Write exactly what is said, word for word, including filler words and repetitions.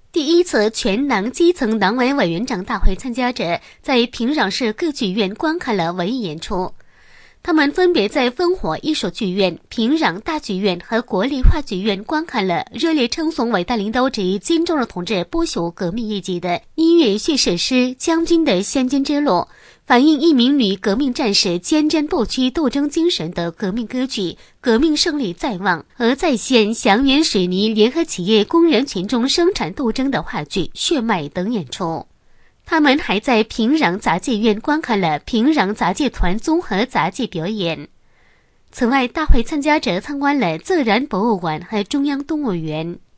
第一次全党基层党委委员长大会参加者在平壤市各剧院观看了文艺演出。他们分别在烽火艺术剧院、平壤大剧院和国立话剧院观看了热烈称颂伟大领导者金正日同志不朽革命业绩的音乐叙事诗《将军的先进之路》，反映一名女革命战士坚贞不屈斗争精神的革命歌剧《革命胜利在望》，和再现祥源水泥联合企业工人群众生产斗争的话剧《血脉》等演出。他们还在平壤杂技院观看了平壤杂技团综合杂技表演。此外，大会参加者参观了自然博物馆和中央动物园。